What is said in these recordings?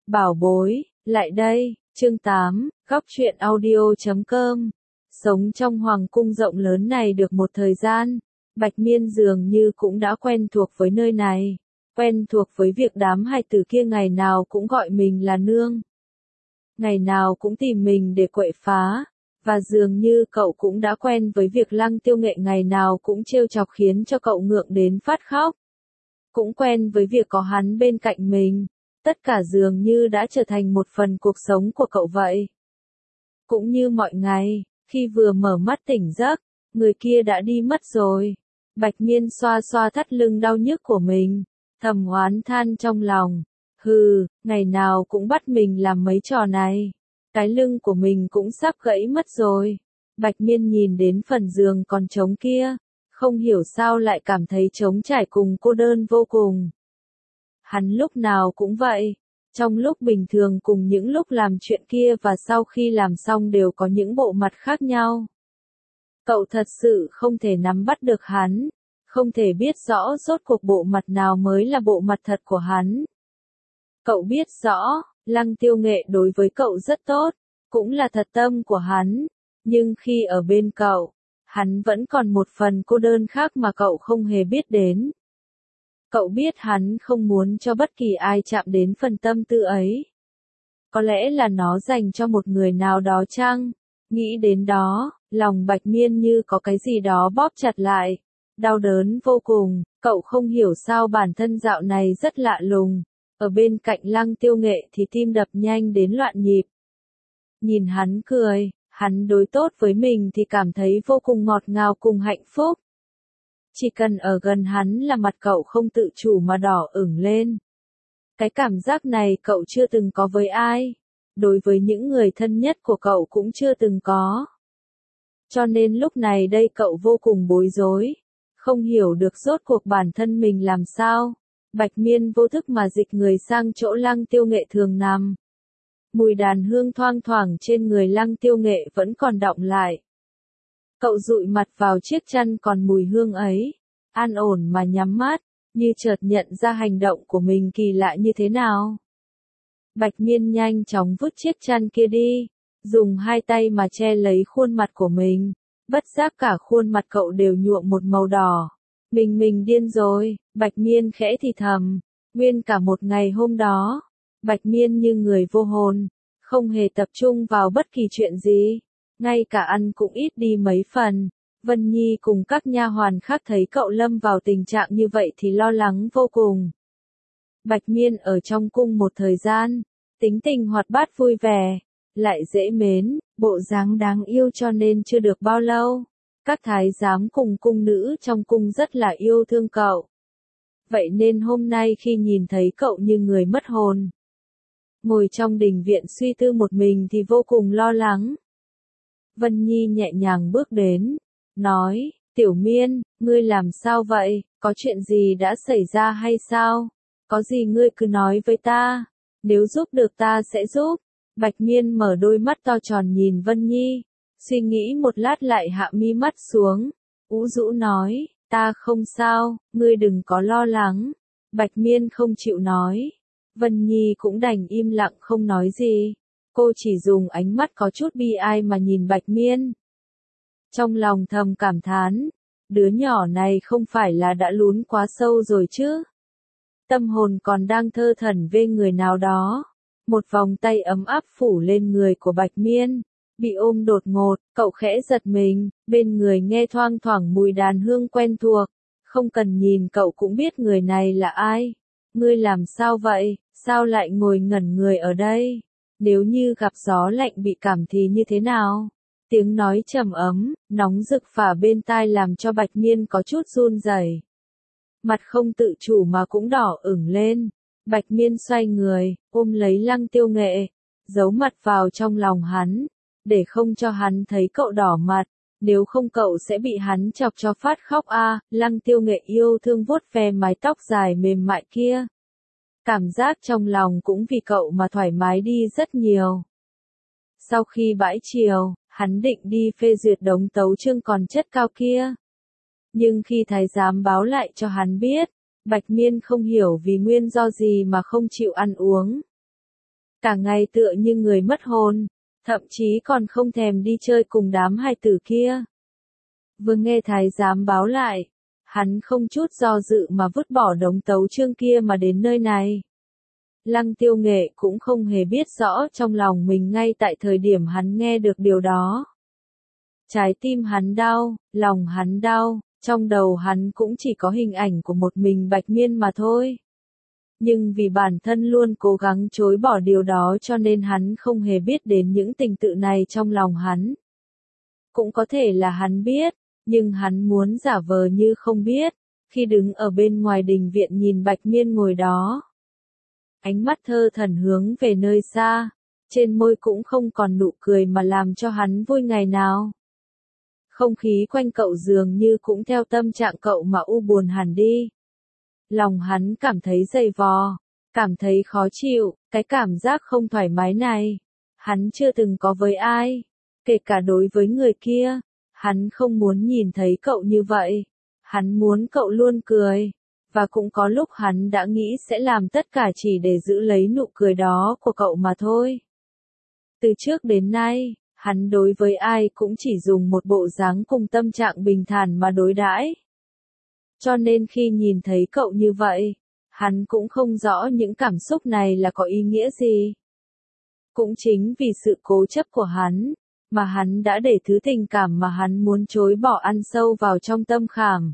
Bảo bối, lại đây, chương 8, góc truyện audio.com. Sống trong hoàng cung rộng lớn này được một thời gian, Bạch Miên dường như cũng đã quen thuộc với nơi này, quen thuộc với việc đám hài tử kia ngày nào cũng gọi mình là nương. Ngày nào cũng tìm mình để quậy phá, và dường như cậu cũng đã quen với việc Lăng Tiêu Nghệ ngày nào cũng trêu chọc khiến cho cậu ngượng đến phát khóc. Cũng quen với việc có hắn bên cạnh mình. Tất cả dường như đã trở thành một phần cuộc sống của cậu vậy. Cũng như mọi ngày, khi vừa mở mắt tỉnh giấc, người kia đã đi mất rồi. Bạch Miên xoa xoa thắt lưng đau nhức của mình, thầm oán than trong lòng. Hừ, ngày nào cũng bắt mình làm mấy trò này. Cái lưng của mình cũng sắp gãy mất rồi. Bạch Miên nhìn đến phần giường còn trống kia, không hiểu sao lại cảm thấy trống trải cùng cô đơn vô cùng. Hắn lúc nào cũng vậy, trong lúc bình thường cùng những lúc làm chuyện kia và sau khi làm xong đều có những bộ mặt khác nhau. Cậu thật sự không thể nắm bắt được hắn, không thể biết rõ rốt cuộc bộ mặt nào mới là bộ mặt thật của hắn. Cậu biết rõ, Lăng Tiêu Nghệ đối với cậu rất tốt, cũng là thật tâm của hắn, nhưng khi ở bên cậu, hắn vẫn còn một phần cô đơn khác mà cậu không hề biết đến. Cậu biết hắn không muốn cho bất kỳ ai chạm đến phần tâm tư ấy. Có lẽ là nó dành cho một người nào đó chăng? Nghĩ đến đó, lòng Bạch Miên như có cái gì đó bóp chặt lại. Đau đớn vô cùng, cậu không hiểu sao bản thân dạo này rất lạ lùng. Ở bên cạnh Lăng Tiêu Nghệ thì tim đập nhanh đến loạn nhịp. Nhìn hắn cười, hắn đối tốt với mình thì cảm thấy vô cùng ngọt ngào cùng hạnh phúc. Chỉ cần ở gần hắn là mặt cậu không tự chủ mà đỏ ửng lên. Cái cảm giác này cậu chưa từng có với ai. Đối với những người thân nhất của cậu cũng chưa từng có. Cho nên lúc này đây cậu vô cùng bối rối. Không hiểu được rốt cuộc bản thân mình làm sao. Bạch Miên vô thức mà dịch người sang chỗ Lăng Tiêu Nghệ thường nằm. Mùi đàn hương thoang thoảng trên người Lăng Tiêu Nghệ vẫn còn đọng lại. Cậu dụi mặt vào chiếc chăn còn mùi hương ấy, an ổn mà nhắm mắt, như chợt nhận ra hành động của mình kỳ lạ như thế nào. Bạch Miên nhanh chóng vứt chiếc chăn kia đi, dùng hai tay mà che lấy khuôn mặt của mình, bất giác cả khuôn mặt cậu đều nhuộm một màu đỏ. Mình điên rồi, Bạch Miên khẽ thì thầm, nguyên cả một ngày hôm đó, Bạch Miên như người vô hồn, không hề tập trung vào bất kỳ chuyện gì. Ngay cả ăn cũng ít đi mấy phần. Vân Nhi cùng các nha hoàn khác thấy cậu lâm vào tình trạng như vậy thì lo lắng vô cùng. Bạch Miên ở trong cung một thời gian, tính tình hoạt bát vui vẻ, lại dễ mến, bộ dáng đáng yêu cho nên chưa được bao lâu. Các thái giám cùng cung nữ trong cung rất là yêu thương cậu. Vậy nên hôm nay khi nhìn thấy cậu như người mất hồn, ngồi trong đình viện suy tư một mình thì vô cùng lo lắng. Vân Nhi nhẹ nhàng bước đến, nói, Tiểu Miên, ngươi làm sao vậy, có chuyện gì đã xảy ra hay sao? Có gì ngươi cứ nói với ta, nếu giúp được ta sẽ giúp. Bạch Miên mở đôi mắt to tròn nhìn Vân Nhi, suy nghĩ một lát lại hạ mi mắt xuống, ủ rũ nói, ta không sao, ngươi đừng có lo lắng. Bạch Miên không chịu nói, Vân Nhi cũng đành im lặng không nói gì. Cô chỉ dùng ánh mắt có chút bi ai mà nhìn Bạch Miên. Trong lòng thầm cảm thán, đứa nhỏ này không phải là đã lún quá sâu rồi chứ. Tâm hồn còn đang thơ thẩn về người nào đó. Một vòng tay ấm áp phủ lên người của Bạch Miên. Bị ôm đột ngột, cậu khẽ giật mình, bên người nghe thoang thoảng mùi đàn hương quen thuộc. Không cần nhìn cậu cũng biết người này là ai. Ngươi làm sao vậy, sao lại ngồi ngẩn người ở đây? Nếu như gặp gió lạnh bị cảm thì như thế nào? Tiếng nói trầm ấm, nóng rực phả bên tai làm cho Bạch Miên có chút run rẩy. Mặt không tự chủ mà cũng đỏ ửng lên. Bạch Miên xoay người, ôm lấy Lăng Tiêu Nghệ, giấu mặt vào trong lòng hắn, để không cho hắn thấy cậu đỏ mặt, nếu không cậu sẽ bị hắn chọc cho phát khóc a. Lăng Tiêu Nghệ yêu thương vuốt ve mái tóc dài mềm mại kia. Cảm giác trong lòng cũng vì cậu mà thoải mái đi rất nhiều. Sau khi bãi chiều, hắn định đi phê duyệt đống tấu chương còn chất cao kia. Nhưng khi thái giám báo lại cho hắn biết, Bạch Miên không hiểu vì nguyên do gì mà không chịu ăn uống. cả ngày tựa như người mất hồn, thậm chí còn không thèm đi chơi cùng đám hài tử kia. Vừa nghe thái giám báo lại, hắn không chút do dự mà vứt bỏ đống tấu chương kia mà đến nơi này. Lăng Tiêu Nghệ cũng không hề biết rõ trong lòng mình ngay tại thời điểm hắn nghe được điều đó. Trái tim hắn đau, lòng hắn đau, trong đầu hắn cũng chỉ có hình ảnh của một mình Bạch Miên mà thôi. Nhưng vì bản thân luôn cố gắng chối bỏ điều đó cho nên hắn không hề biết đến những tình tự này trong lòng hắn. Cũng có thể là hắn biết, nhưng hắn muốn giả vờ như không biết, khi đứng ở bên ngoài đình viện nhìn Bạch Miên ngồi đó. Ánh mắt thơ thẩn hướng về nơi xa, trên môi cũng không còn nụ cười mà làm cho hắn vui ngày nào. Không khí quanh cậu dường như cũng theo tâm trạng cậu mà u buồn hẳn đi. Lòng hắn cảm thấy dày vò, cảm thấy khó chịu, cái cảm giác không thoải mái này. Hắn chưa từng có với ai, kể cả đối với người kia. Hắn không muốn nhìn thấy cậu như vậy. Hắn muốn cậu luôn cười. Và cũng có lúc hắn đã nghĩ sẽ làm tất cả chỉ để giữ lấy nụ cười đó của cậu mà thôi. Từ trước đến nay, hắn đối với ai cũng chỉ dùng một bộ dáng cùng tâm trạng bình thản mà đối đãi. Cho nên khi nhìn thấy cậu như vậy, hắn cũng không rõ những cảm xúc này là có ý nghĩa gì. Cũng chính vì sự cố chấp của hắn, mà hắn đã để thứ tình cảm mà hắn muốn chối bỏ ăn sâu vào trong tâm khảm.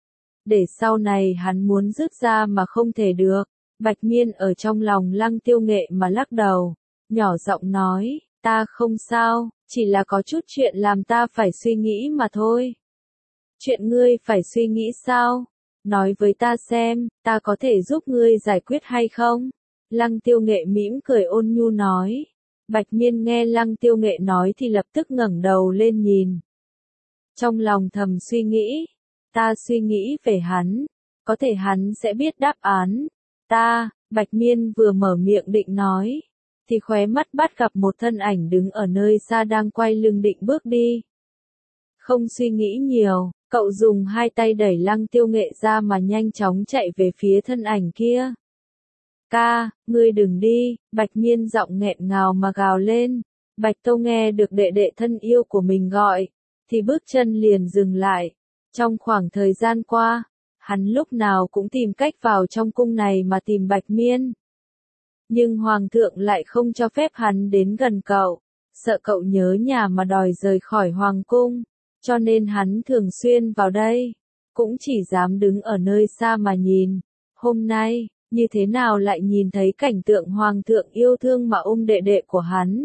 Để sau này hắn muốn rút ra mà không thể được. Bạch Miên ở trong lòng Lăng Tiêu Nghệ mà lắc đầu, nhỏ giọng nói, ta không sao, chỉ là có chút chuyện làm ta phải suy nghĩ mà thôi. Chuyện ngươi phải suy nghĩ sao? Nói với ta xem, ta có thể giúp ngươi giải quyết hay không? Lăng Tiêu Nghệ mỉm cười ôn nhu nói. Bạch Miên nghe Lăng Tiêu Nghệ nói thì lập tức ngẩng đầu lên nhìn. Trong lòng thầm suy nghĩ, ta suy nghĩ về hắn, có thể hắn sẽ biết đáp án. Bạch Miên vừa mở miệng định nói, thì khóe mắt bắt gặp một thân ảnh đứng ở nơi xa đang quay lưng định bước đi. Không suy nghĩ nhiều, cậu dùng hai tay đẩy Lăng Tiêu Nghệ ra mà nhanh chóng chạy về phía thân ảnh kia. Ca, ngươi đừng đi, Bạch Miên giọng nghẹn ngào mà gào lên. Bạch Tô nghe được đệ đệ thân yêu của mình gọi, thì bước chân liền dừng lại. Trong khoảng thời gian qua, hắn lúc nào cũng tìm cách vào trong cung này mà tìm Bạch Miên. Nhưng Hoàng thượng lại không cho phép hắn đến gần cậu, sợ cậu nhớ nhà mà đòi rời khỏi Hoàng cung, cho nên hắn thường xuyên vào đây, cũng chỉ dám đứng ở nơi xa mà nhìn. Hôm nay, như thế nào lại nhìn thấy cảnh tượng Hoàng thượng yêu thương mà ôm đệ đệ của hắn.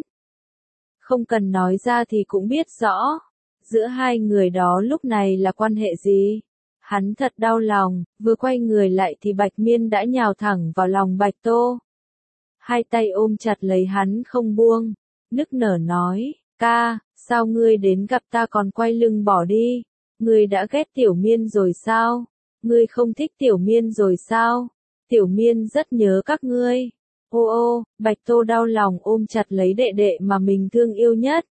Không cần nói ra thì cũng biết rõ, giữa hai người đó lúc này là quan hệ gì. Hắn thật đau lòng, vừa quay người lại thì Bạch Miên đã nhào thẳng vào lòng Bạch Tô. Hai tay ôm chặt lấy hắn không buông, nức nở nói, ca, sao ngươi đến gặp ta còn quay lưng bỏ đi? Ngươi đã ghét Tiểu Miên rồi sao? Ngươi không thích Tiểu Miên rồi sao? Tiểu Miên rất nhớ các ngươi. Ô, Bạch Tô đau lòng ôm chặt lấy đệ đệ mà mình thương yêu nhất.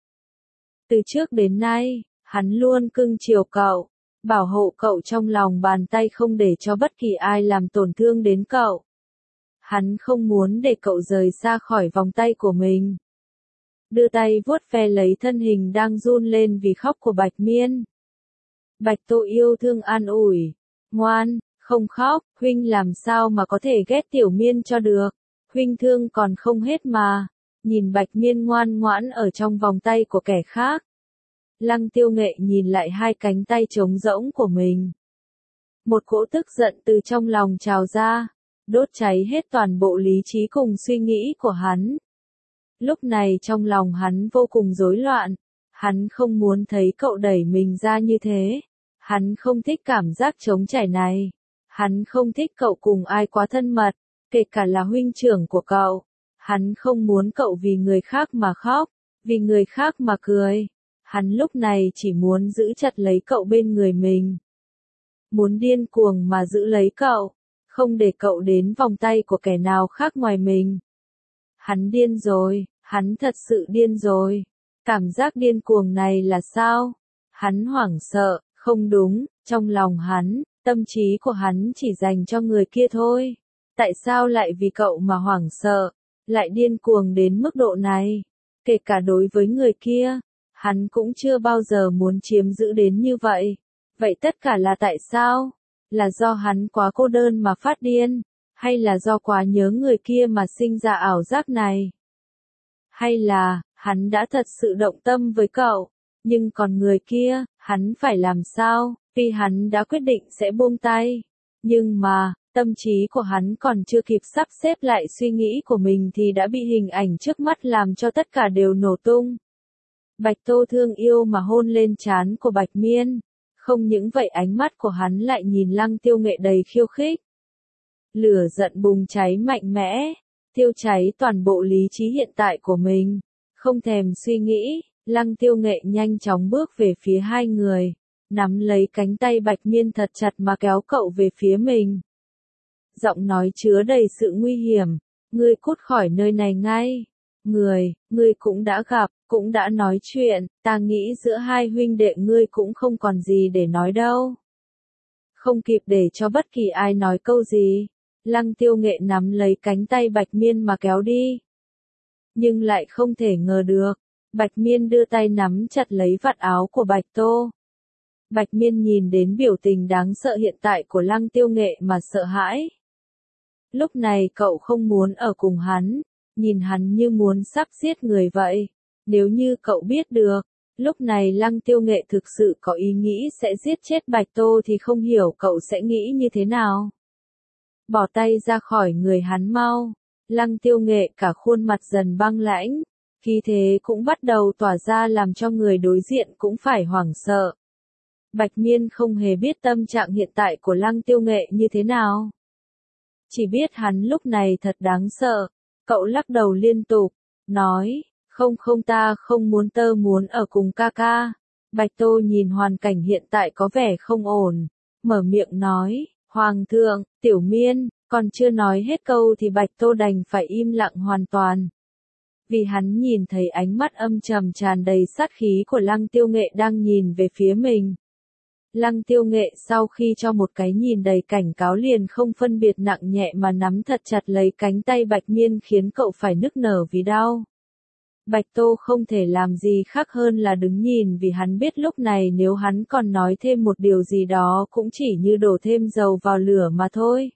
Từ trước đến nay, hắn luôn cưng chiều cậu, bảo hộ cậu trong lòng bàn tay không để cho bất kỳ ai làm tổn thương đến cậu. Hắn không muốn để cậu rời xa khỏi vòng tay của mình. Đưa tay vuốt ve lấy thân hình đang run lên vì khóc của Bạch Miên. Bạch Tô yêu thương an ủi, ngoan, không khóc, huynh làm sao mà có thể ghét Tiểu Miên cho được, huynh thương còn không hết mà. Nhìn Bạch Miên ngoan ngoãn ở trong vòng tay của kẻ khác. Lăng Tiêu Nghệ nhìn lại hai cánh tay trống rỗng của mình. Một cỗ tức giận từ trong lòng trào ra, đốt cháy hết toàn bộ lý trí cùng suy nghĩ của hắn. Lúc này trong lòng hắn vô cùng rối loạn, hắn không muốn thấy cậu đẩy mình ra như thế. Hắn không thích cảm giác trống trải này. Hắn không thích cậu cùng ai quá thân mật, kể cả là huynh trưởng của cậu. Hắn không muốn cậu vì người khác mà khóc, vì người khác mà cười. Hắn lúc này chỉ muốn giữ chặt lấy cậu bên người mình. Muốn điên cuồng mà giữ lấy cậu, không để cậu đến vòng tay của kẻ nào khác ngoài mình. Hắn điên rồi, hắn thật sự điên rồi. Cảm giác điên cuồng này là sao? Hắn hoảng sợ, không đúng, trong lòng hắn, tâm trí của hắn chỉ dành cho người kia thôi. Tại sao lại vì cậu mà hoảng sợ? lại điên cuồng đến mức độ này. Kể cả đối với người kia, hắn cũng chưa bao giờ muốn chiếm giữ đến như vậy. Vậy tất cả là tại sao? Là do hắn quá cô đơn mà phát điên? Hay là do quá nhớ người kia mà sinh ra ảo giác này? Hay là, hắn đã thật sự động tâm với cậu? Nhưng còn người kia, hắn phải làm sao? Vì hắn đã quyết định sẽ buông tay. Nhưng mà, tâm trí của hắn còn chưa kịp sắp xếp lại suy nghĩ của mình thì đã bị hình ảnh trước mắt làm cho tất cả đều nổ tung. Bạch Tô thương yêu mà hôn lên trán của Bạch Miên. Không những vậy ánh mắt của hắn lại nhìn Lăng Tiêu Nghệ đầy khiêu khích. Lửa giận bùng cháy mạnh mẽ, thiêu cháy toàn bộ lý trí hiện tại của mình. Không thèm suy nghĩ, Lăng Tiêu Nghệ nhanh chóng bước về phía hai người, nắm lấy cánh tay Bạch Miên thật chặt mà kéo cậu về phía mình. Giọng nói chứa đầy sự nguy hiểm, ngươi cút khỏi nơi này ngay. Ngươi cũng đã gặp, cũng đã nói chuyện, ta nghĩ giữa hai huynh đệ ngươi cũng không còn gì để nói đâu. Không kịp để cho bất kỳ ai nói câu gì, Lăng Tiêu Nghệ nắm lấy cánh tay Bạch Miên mà kéo đi. Nhưng lại không thể ngờ được, Bạch Miên đưa tay nắm chặt lấy vạt áo của Bạch Tô. Bạch Miên nhìn đến biểu tình đáng sợ hiện tại của Lăng Tiêu Nghệ mà sợ hãi. Lúc này cậu không muốn ở cùng hắn, nhìn hắn như muốn sắp giết người vậy. Nếu như cậu biết được, lúc này Lăng Tiêu Nghệ thực sự có ý nghĩ sẽ giết chết Bạch Tô thì không hiểu cậu sẽ nghĩ như thế nào. Bỏ tay ra khỏi người hắn mau. Lăng Tiêu Nghệ cả khuôn mặt dần băng lãnh, khí thế cũng bắt đầu tỏa ra làm cho người đối diện cũng phải hoảng sợ. Bạch Miên không hề biết tâm trạng hiện tại của Lăng Tiêu Nghệ như thế nào. Chỉ biết hắn lúc này thật đáng sợ. Cậu lắc đầu liên tục, nói, không ta không muốn, tớ muốn ở cùng ca ca. Bạch Tô nhìn hoàn cảnh hiện tại có vẻ không ổn, mở miệng nói, Hoàng thượng, Tiểu Miên, còn chưa nói hết câu thì Bạch Tô đành phải im lặng hoàn toàn. Vì hắn nhìn thấy ánh mắt âm trầm tràn đầy sát khí của Lăng Tiêu Nghệ đang nhìn về phía mình. Lăng Tiêu Nghệ sau khi cho một cái nhìn đầy cảnh cáo liền không phân biệt nặng nhẹ mà nắm thật chặt lấy cánh tay Bạch Miên khiến cậu phải nức nở vì đau. Bạch Tô không thể làm gì khác hơn là đứng nhìn vì hắn biết lúc này nếu hắn còn nói thêm một điều gì đó cũng chỉ như đổ thêm dầu vào lửa mà thôi.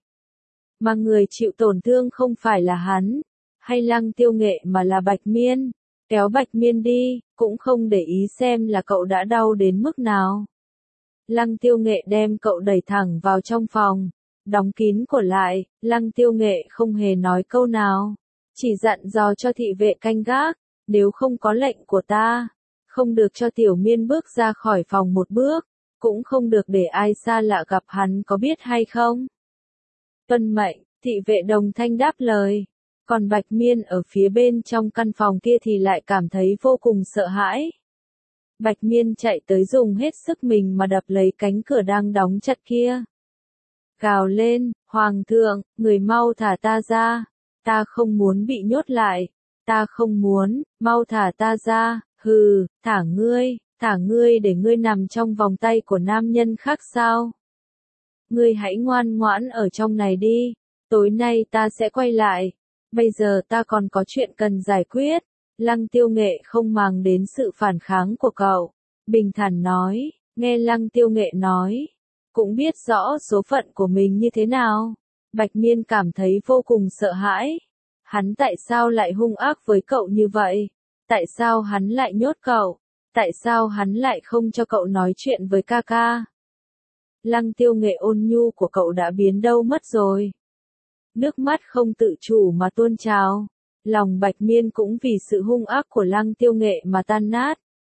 Mà người chịu tổn thương không phải là hắn, hay Lăng Tiêu Nghệ mà là Bạch Miên. Kéo Bạch Miên đi, cũng không để ý xem là cậu đã đau đến mức nào. Lăng Tiêu Nghệ đem cậu đẩy thẳng vào trong phòng, đóng kín cửa lại. Lăng Tiêu Nghệ không hề nói câu nào, chỉ dặn dò cho thị vệ canh gác, nếu không có lệnh của ta, không được cho Tiểu Miên bước ra khỏi phòng một bước, cũng không được để ai xa lạ gặp hắn, có biết hay không? Tuân mệnh, thị vệ đồng thanh đáp lời. Còn Bạch Miên ở phía bên trong căn phòng kia thì lại cảm thấy vô cùng sợ hãi. Bạch Miên chạy tới dùng hết sức mình mà đập lấy cánh cửa đang đóng chặt kia. Gào lên, Hoàng thượng, người mau thả ta ra. Ta không muốn bị nhốt lại. Ta không muốn, mau thả ta ra. Hừ, thả ngươi để ngươi nằm trong vòng tay của nam nhân khác sao? Ngươi hãy ngoan ngoãn ở trong này đi. Tối nay ta sẽ quay lại. Bây giờ ta còn có chuyện cần giải quyết. Lăng Tiêu Nghệ không màng đến sự phản kháng của cậu. Bình thản nói, nghe Lăng Tiêu Nghệ nói, cũng biết rõ số phận của mình như thế nào. Bạch Miên cảm thấy vô cùng sợ hãi. Hắn tại sao lại hung ác với cậu như vậy? Tại sao hắn lại nhốt cậu? Tại sao hắn lại không cho cậu nói chuyện với ca ca? Lăng Tiêu Nghệ ôn nhu của cậu đã biến đâu mất rồi. Nước mắt không tự chủ mà tuôn trào. Lòng Bạch Miên cũng vì sự hung ác của Lăng Tiêu Nghệ mà tan nát.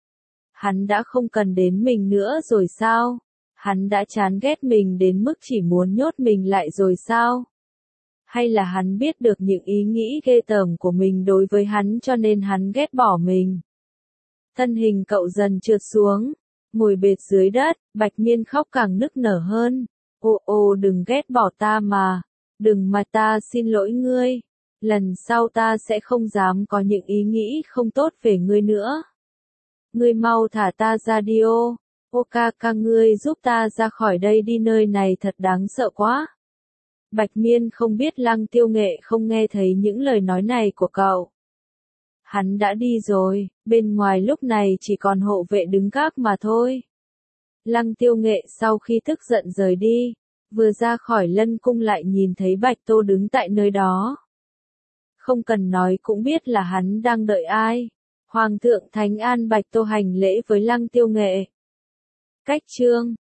Hắn đã không cần đến mình nữa rồi sao? Hắn đã chán ghét mình đến mức chỉ muốn nhốt mình lại rồi sao? Hay là hắn biết được những ý nghĩ ghê tởm của mình đối với hắn cho nên hắn ghét bỏ mình? Thân hình cậu dần trượt xuống, ngồi bệt dưới đất. Bạch Miên khóc càng nức nở hơn. Ô đừng ghét bỏ ta mà. Đừng mà, ta xin lỗi ngươi. Lần sau ta sẽ không dám có những ý nghĩ không tốt về ngươi nữa. Ngươi mau thả ta ra đi ô. Ô ca ca, ngươi giúp ta ra khỏi đây đi, nơi này thật đáng sợ quá. Bạch Miên không biết Lăng Tiêu Nghệ không nghe thấy những lời nói này của cậu. Hắn đã đi rồi, bên ngoài lúc này chỉ còn hộ vệ đứng gác mà thôi. Lăng Tiêu Nghệ sau khi tức giận rời đi, vừa ra khỏi lân cung lại nhìn thấy Bạch Tô đứng tại nơi đó. Không cần nói cũng biết là hắn đang đợi ai. Hoàng thượng Thánh An Bạch Tô hành lễ với Lăng Tiêu Nghệ. Cách chương